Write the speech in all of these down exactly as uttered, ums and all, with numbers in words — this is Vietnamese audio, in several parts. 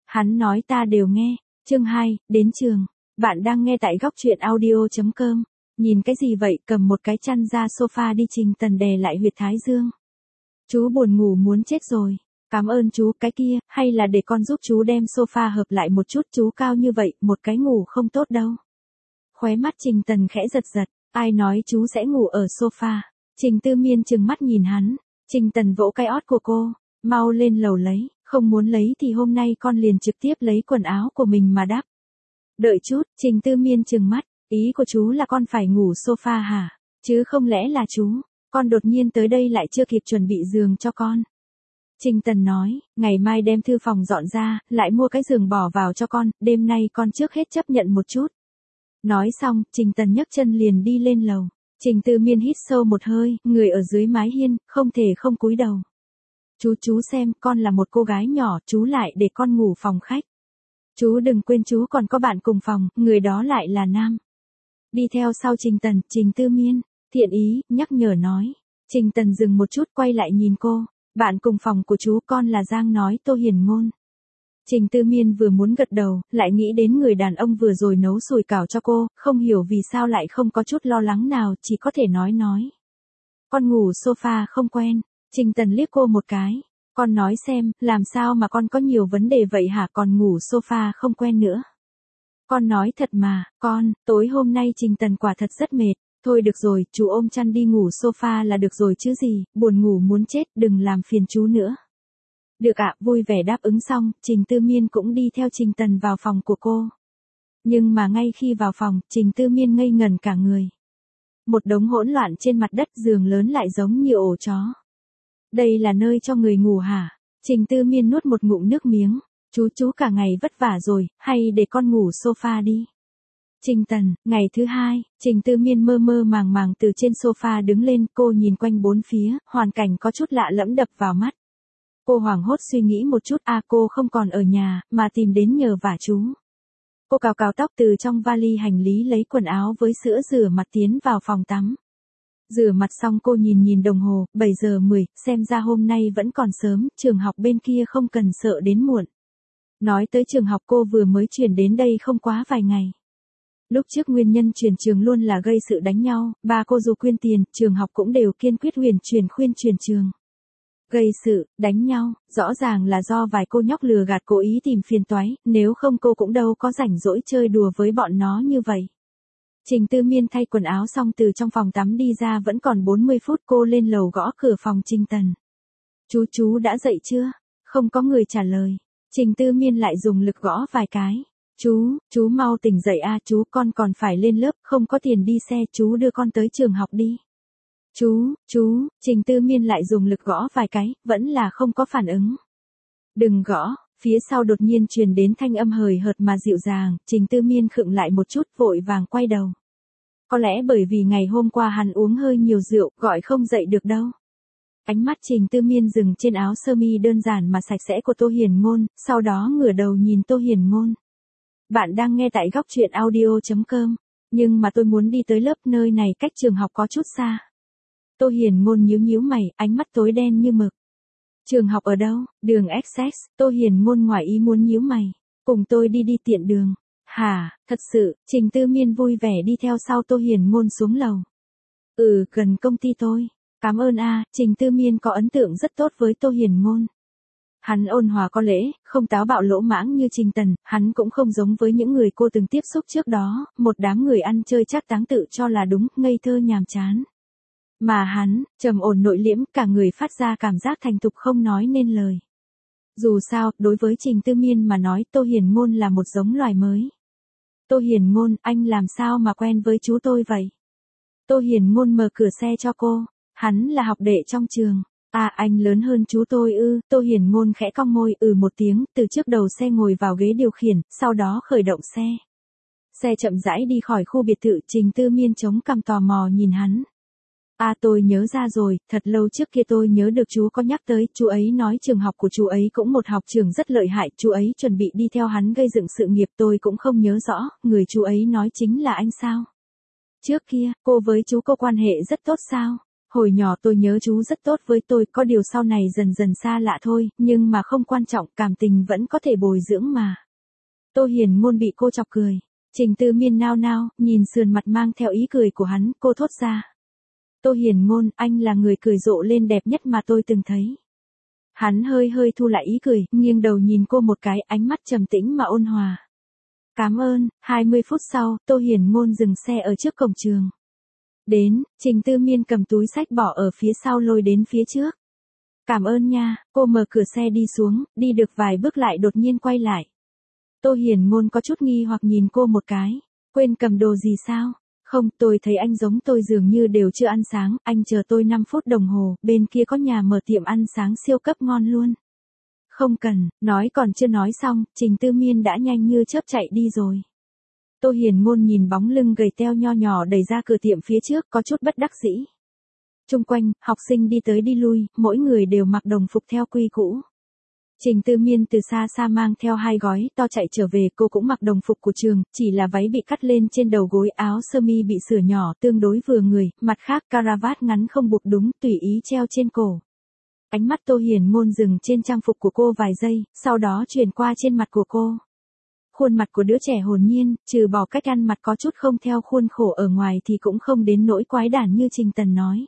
Hắn nói ta đều nghe. Chương hai, đến trường. Bạn đang nghe tại góc truyện audio chấm com. Nhìn cái gì vậy, cầm một cái chăn ra sofa đi. Trình Tần đè lại huyệt thái dương. Chú buồn ngủ muốn chết rồi. Cảm ơn chú. Cái kia, hay là để con giúp chú đem sofa hợp lại một chút, chú cao như vậy, một cái ngủ không tốt đâu. Khóe mắt Trình Tần khẽ giật giật, ai nói chú sẽ ngủ ở sofa. Trình Tư Miên trừng mắt nhìn hắn. Trình Tần vỗ cái ót của cô, mau lên lầu lấy, không muốn lấy thì hôm nay con liền trực tiếp lấy quần áo của mình mà đắp. Đợi chút, Trình Tư Miên trừng mắt, ý của chú là con phải ngủ sofa hả? Chứ không lẽ là chú, con đột nhiên tới đây lại chưa kịp chuẩn bị giường cho con. Trình Tần nói, ngày mai đem thư phòng dọn ra, lại mua cái giường bỏ vào cho con, đêm nay con trước hết chấp nhận một chút. Nói xong, Trình Tần nhấc chân liền đi lên lầu. Trình Tư Miên hít sâu một hơi, người ở dưới mái hiên, không thể không cúi đầu. Chú chú xem, con là một cô gái nhỏ, chú lại để con ngủ phòng khách. Chú đừng quên chú còn có bạn cùng phòng, người đó lại là nam. Đi theo sau Trình Tần, Trình Tư Miên, thiện ý, nhắc nhở nói. Trình Tần dừng một chút quay lại nhìn cô, bạn cùng phòng của chú con là Giang nói Tô Hiền Ngôn. Trình Tư Miên vừa muốn gật đầu, lại nghĩ đến người đàn ông vừa rồi nấu sủi cảo cho cô, không hiểu vì sao lại không có chút lo lắng nào, chỉ có thể nói nói. Con ngủ sofa không quen. Trình Tần liếc cô một cái. Con nói xem, làm sao mà con có nhiều vấn đề vậy hả, còn ngủ sofa không quen nữa. Con nói thật mà, con, tối hôm nay Trình Tần quả thật rất mệt. Thôi được rồi, chú ôm chăn đi ngủ sofa là được rồi chứ gì, buồn ngủ muốn chết, đừng làm phiền chú nữa. Được ạ, vui vẻ đáp ứng xong, Trình Tư Miên cũng đi theo Trình Tần vào phòng của cô. Nhưng mà ngay khi vào phòng, Trình Tư Miên ngây ngẩn cả người. Một đống hỗn loạn trên mặt đất, giường lớn lại giống như ổ chó. Đây là nơi cho người ngủ hả? Trình Tư Miên nuốt một ngụm nước miếng. Chú chú cả ngày vất vả rồi, hay để con ngủ sofa đi. Trình Tần, ngày thứ hai, Trình Tư Miên mơ mơ màng màng từ trên sofa đứng lên, cô nhìn quanh bốn phía, hoàn cảnh có chút lạ lẫm đập vào mắt. Cô hoảng hốt suy nghĩ một chút, à cô không còn ở nhà, mà tìm đến nhờ vả chú. Cô cào cào tóc từ trong vali hành lý lấy quần áo với sữa rửa mặt tiến vào phòng tắm. Rửa mặt xong cô nhìn nhìn đồng hồ, bảy giờ mười, xem ra hôm nay vẫn còn sớm, trường học bên kia không cần sợ đến muộn. Nói tới trường học cô vừa mới chuyển đến đây không quá vài ngày. Lúc trước nguyên nhân chuyển trường luôn là gây sự đánh nhau, ba cô dù quyên tiền, trường học cũng đều kiên quyết huyền chuyển khuyên chuyển trường. Gây sự, đánh nhau, rõ ràng là do vài cô nhóc lừa gạt cố ý tìm phiền toái, nếu không cô cũng đâu có rảnh rỗi chơi đùa với bọn nó như vậy. Trình Tư Miên thay quần áo xong từ trong phòng tắm đi ra vẫn còn bốn mươi phút, cô lên lầu gõ cửa phòng Trình Tần. Chú chú đã dậy chưa? Không có người trả lời. Trình Tư Miên lại dùng lực gõ vài cái. Chú, chú mau tỉnh dậy a, chú con còn phải lên lớp, không có tiền đi xe, chú đưa con tới trường học đi. Chú, chú, Trình Tư Miên lại dùng lực gõ vài cái, vẫn là không có phản ứng. Đừng gõ, phía sau đột nhiên truyền đến thanh âm hời hợt mà dịu dàng, Trình Tư Miên khựng lại một chút vội vàng quay đầu. Có lẽ bởi vì ngày hôm qua hắn uống hơi nhiều rượu, gọi không dậy được đâu. Ánh mắt Trình Tư Miên dừng trên áo sơ mi đơn giản mà sạch sẽ của Tô Hiền Ngôn, sau đó ngửa đầu nhìn Tô Hiền Ngôn. Bạn đang nghe tại góc truyện audio chấm com, nhưng mà tôi muốn đi tới lớp, nơi này cách trường học có chút xa. Tô Hiền Ngôn nhíu nhíu mày, ánh mắt tối đen như mực. Trường học ở đâu? Đường ích ích, Tô Hiền Ngôn ngoài ý muốn nhíu mày. Cùng tôi đi đi tiện đường. Hả, thật sự, Trình Tư Miên vui vẻ đi theo sau Tô Hiền Ngôn xuống lầu. Ừ, gần công ty tôi. Cảm ơn a, Trình Tư Miên có ấn tượng rất tốt với Tô Hiền Ngôn. Hắn ôn hòa có lễ, không táo bạo lỗ mãng như Trình Tần, hắn cũng không giống với những người cô từng tiếp xúc trước đó, một đám người ăn chơi chắc táng tự cho là đúng, ngây thơ nhàm chán. Mà hắn, trầm ổn nội liễm, cả người phát ra cảm giác thành thục không nói nên lời. Dù sao, đối với Trình Tư Miên mà nói, Tô Hiền Ngôn là một giống loài mới. Tô Hiền Ngôn, anh làm sao mà quen với chú tôi vậy? Tô Hiền Ngôn mở cửa xe cho cô, hắn là học đệ trong trường. À, anh lớn hơn chú tôi ư? Tô Hiền Ngôn khẽ cong môi, ừ một tiếng, từ trước đầu xe ngồi vào ghế điều khiển, sau đó khởi động xe. Xe chậm rãi đi khỏi khu biệt thự, Trình Tư Miên chống cằm tò mò nhìn hắn. À tôi nhớ ra rồi, thật lâu trước kia tôi nhớ được chú có nhắc tới, chú ấy nói trường học của chú ấy cũng một học trường rất lợi hại, chú ấy chuẩn bị đi theo hắn gây dựng sự nghiệp, tôi cũng không nhớ rõ, người chú ấy nói chính là anh sao? Trước kia, cô với chú có quan hệ rất tốt sao? Hồi nhỏ tôi nhớ chú rất tốt với tôi, có điều sau này dần dần xa lạ thôi, nhưng mà không quan trọng, cảm tình vẫn có thể bồi dưỡng mà. Tô Hiền Ngôn bị cô chọc cười. Trình Tư Miên nao nao, nhìn sườn mặt mang theo ý cười của hắn, cô thốt ra. Tô Hiền Ngôn, anh là người cười rộ lên đẹp nhất mà tôi từng thấy. Hắn hơi hơi thu lại ý cười, nghiêng đầu nhìn cô một cái, ánh mắt trầm tĩnh mà ôn hòa. Cảm ơn. Hai mươi phút sau, Tô Hiền Ngôn dừng xe ở trước cổng trường. Đến, Trình Tư Miên cầm túi xách bỏ ở phía sau lôi đến phía trước. Cảm ơn nha, cô mở cửa xe đi xuống, đi được vài bước lại đột nhiên quay lại. Tô Hiền Ngôn có chút nghi hoặc nhìn cô một cái. Quên cầm đồ gì sao? Không, tôi thấy anh giống tôi dường như đều chưa ăn sáng, anh chờ tôi năm phút đồng hồ, bên kia có nhà mở tiệm ăn sáng siêu cấp ngon luôn. Không cần, nói còn chưa nói xong, Trình Tư Miên đã nhanh như chớp chạy đi rồi. Tô Hiền Ngôn nhìn bóng lưng gầy teo nho nhỏ đẩy ra cửa tiệm phía trước, có chút bất đắc dĩ. Chung quanh, học sinh đi tới đi lui, mỗi người đều mặc đồng phục theo quy cũ. Trình Tư Miên từ xa xa mang theo hai gói to chạy trở về, cô cũng mặc đồng phục của trường, chỉ là váy bị cắt lên trên đầu gối, áo sơ mi bị sửa nhỏ tương đối vừa người, mặt khác caravat ngắn không buộc đúng, tùy ý treo trên cổ. Ánh mắt Tô Hiền Ngôn dừng trên trang phục của cô vài giây, sau đó chuyển qua trên mặt của cô. Khuôn mặt của đứa trẻ hồn nhiên, trừ bỏ cách ăn mặc có chút không theo khuôn khổ ở ngoài thì cũng không đến nỗi quái đản như Trình Tần nói.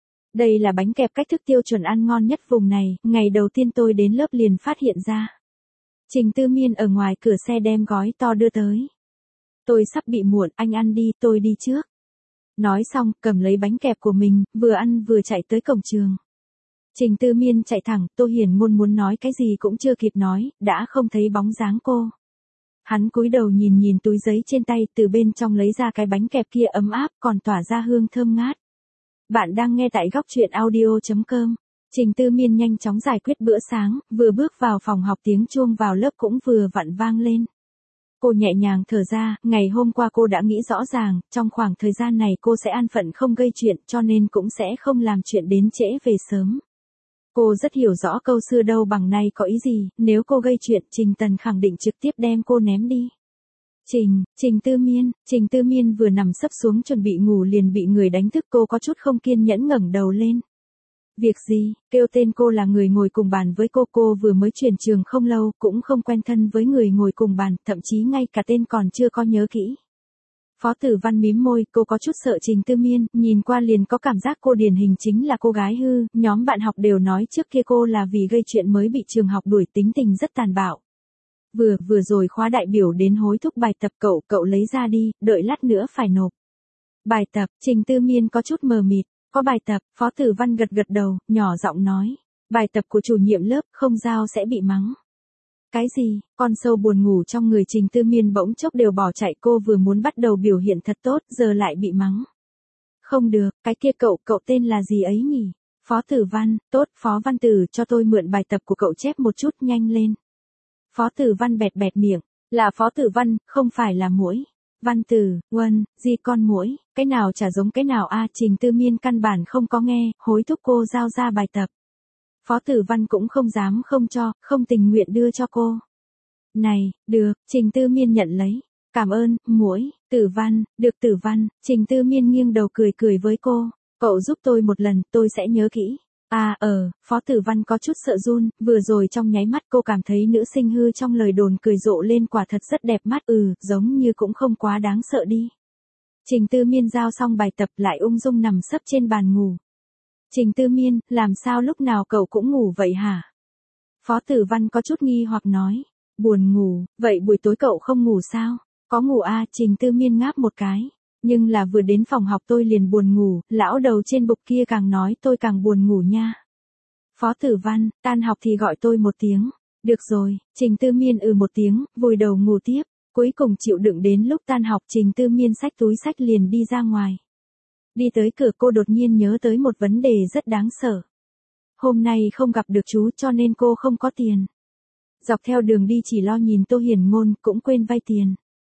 Đây là bánh kẹp cách thức tiêu chuẩn ăn ngon nhất vùng này, ngày đầu tiên tôi đến lớp liền phát hiện ra. Trình Tư Miên ở ngoài cửa xe đem gói to đưa tới. Tôi sắp bị muộn, anh ăn đi, tôi đi trước. Nói xong, cầm lấy bánh kẹp của mình, vừa ăn vừa chạy tới cổng trường. Trình Tư Miên chạy thẳng, Tô Hiền Ngôn muốn nói cái gì cũng chưa kịp nói, đã không thấy bóng dáng cô. Hắn cúi đầu nhìn nhìn túi giấy trên tay, từ bên trong lấy ra cái bánh kẹp kia ấm áp, còn tỏa ra hương thơm ngát. Bạn đang nghe tại góc truyện audio chấm com. Trình Tư Miên nhanh chóng giải quyết bữa sáng, vừa bước vào phòng học tiếng chuông vào lớp cũng vừa vặn vang lên. Cô nhẹ nhàng thở ra, ngày hôm qua cô đã nghĩ rõ ràng, trong khoảng thời gian này cô sẽ an phận không gây chuyện, cho nên cũng sẽ không làm chuyện đến trễ về sớm. Cô rất hiểu rõ câu xưa đâu bằng nay có ý gì, nếu cô gây chuyện, Trình Tần khẳng định trực tiếp đem cô ném đi. Trình, Trình Tư Miên, Trình Tư Miên vừa nằm sấp xuống chuẩn bị ngủ liền bị người đánh thức, cô có chút không kiên nhẫn ngẩng đầu lên. Việc gì, kêu tên cô là người ngồi cùng bàn với cô, cô vừa mới chuyển trường không lâu, cũng không quen thân với người ngồi cùng bàn, thậm chí ngay cả tên còn chưa có nhớ kỹ. Phó Tử Văn mím môi, cô có chút sợ Trình Tư Miên, nhìn qua liền có cảm giác cô điển hình chính là cô gái hư, nhóm bạn học đều nói trước kia cô là vì gây chuyện mới bị trường học đuổi, tính tình rất tàn bạo. Vừa, vừa rồi khóa đại biểu đến hối thúc bài tập cậu, cậu lấy ra đi, đợi lát nữa phải nộp. Bài tập, Trình Tư Miên có chút mờ mịt, có bài tập, Phó Tử Văn gật gật đầu, nhỏ giọng nói. Bài tập của chủ nhiệm lớp, không giao sẽ bị mắng. Cái gì, con sâu buồn ngủ trong người Trình Tư Miên bỗng chốc đều bỏ chạy, cô vừa muốn bắt đầu biểu hiện thật tốt, giờ lại bị mắng. Không được, cái kia cậu, cậu tên là gì ấy nhỉ? Phó Tử Văn, tốt, Phó Văn Tử cho tôi mượn bài tập của cậu chép một chút, nhanh lên. Phó Tử Văn bẹt bẹt miệng, là Phó Tử Văn, không phải là muỗi. Văn Tử, Huân, gì con muỗi, cái nào chả giống cái nào a? Trình Tư Miên căn bản không có nghe, hối thúc cô giao ra bài tập. Phó Tử Văn cũng không dám không cho, không tình nguyện đưa cho cô. Này, được, Trình Tư Miên nhận lấy. Cảm ơn, muỗi, Tử Văn, được Tử Văn, Trình Tư Miên nghiêng đầu cười cười với cô. Cậu giúp tôi một lần, tôi sẽ nhớ kỹ. À ờ, Phó Tử Văn có chút sợ run, vừa rồi trong nháy mắt cô cảm thấy nữ sinh hư trong lời đồn cười rộ lên quả thật rất đẹp mắt, ừ, giống như cũng không quá đáng sợ đi. Trình Tư Miên giao xong bài tập lại ung dung nằm sấp trên bàn ngủ. Trình Tư Miên, làm sao lúc nào cậu cũng ngủ vậy hả? Phó Tử Văn có chút nghi hoặc nói, buồn ngủ, vậy buổi tối cậu không ngủ sao? Có ngủ à? Trình Tư Miên ngáp một cái. Nhưng là vừa đến phòng học tôi liền buồn ngủ, lão đầu trên bục kia càng nói tôi càng buồn ngủ nha. Phó Tử Văn, tan học thì gọi tôi một tiếng. Được rồi, Trình Tư Miên ừ một tiếng, vùi đầu ngủ tiếp. Cuối cùng chịu đựng đến lúc tan học Trình Tư Miên xách túi xách liền đi ra ngoài. Đi tới cửa cô đột nhiên nhớ tới một vấn đề rất đáng sợ. Hôm nay không gặp được chú cho nên cô không có tiền. Dọc theo đường đi chỉ lo nhìn Tô Hiền Ngôn cũng quên vay tiền.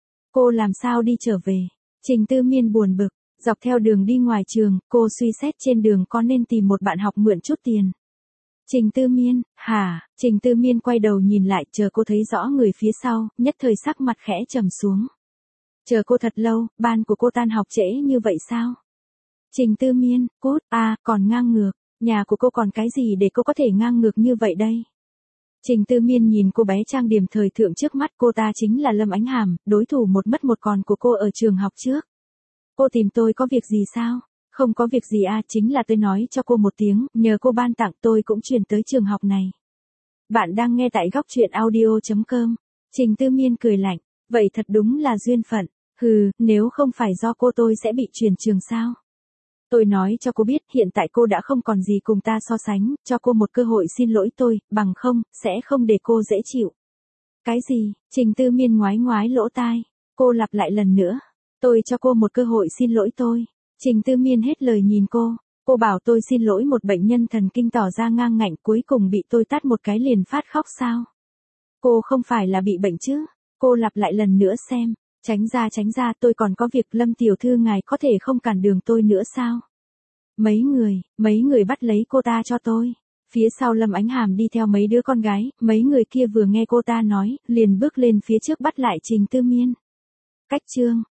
Cô làm sao đi trở về? Trình Tư Miên buồn bực, dọc theo đường đi ngoài trường, cô suy xét trên đường có nên tìm một bạn học mượn chút tiền. Trình Tư Miên, hả? Trình Tư Miên quay đầu nhìn lại, chờ cô thấy rõ người phía sau, nhất thời sắc mặt khẽ trầm xuống. Chờ cô thật lâu, ban của cô tan học trễ như vậy sao? Trình Tư Miên, cút, à, còn ngang ngược, nhà của cô còn cái gì để cô có thể ngang ngược như vậy đây? Trình Tư Miên nhìn cô bé trang điểm thời thượng trước mắt, cô ta chính là Lâm Ánh Hàm, đối thủ một mất một còn của cô ở trường học trước. Cô tìm tôi có việc gì sao? Không có việc gì à, chính là tôi nói cho cô một tiếng, nhờ cô ban tặng tôi cũng chuyển tới trường học này. Bạn đang nghe tại góc truyện audio.com. Trình Tư Miên cười lạnh, vậy thật đúng là duyên phận, hừ, nếu không phải do cô tôi sẽ bị chuyển trường sao? Tôi nói cho cô biết hiện tại cô đã không còn gì cùng ta so sánh, cho cô một cơ hội xin lỗi tôi, bằng không, sẽ không để cô dễ chịu. Cái gì? Trình Tư Miên ngoái ngoái lỗ tai, cô lặp lại lần nữa, tôi cho cô một cơ hội xin lỗi tôi. Trình Tư Miên hết lời nhìn cô, cô bảo tôi xin lỗi một bệnh nhân thần kinh tỏ ra ngang ngạnh cuối cùng bị tôi tát một cái liền phát khóc sao? Cô không phải là bị bệnh chứ? Cô lặp lại lần nữa xem, tránh ra tránh ra tôi còn có việc Lâm tiểu thư ngài có thể không cản đường tôi nữa sao? Mấy người, mấy người bắt lấy cô ta cho tôi. Phía sau Lâm Ánh Hàm đi theo mấy đứa con gái, mấy người kia vừa nghe cô ta nói, liền bước lên phía trước bắt lại Trình Tư Miên. Cách chương,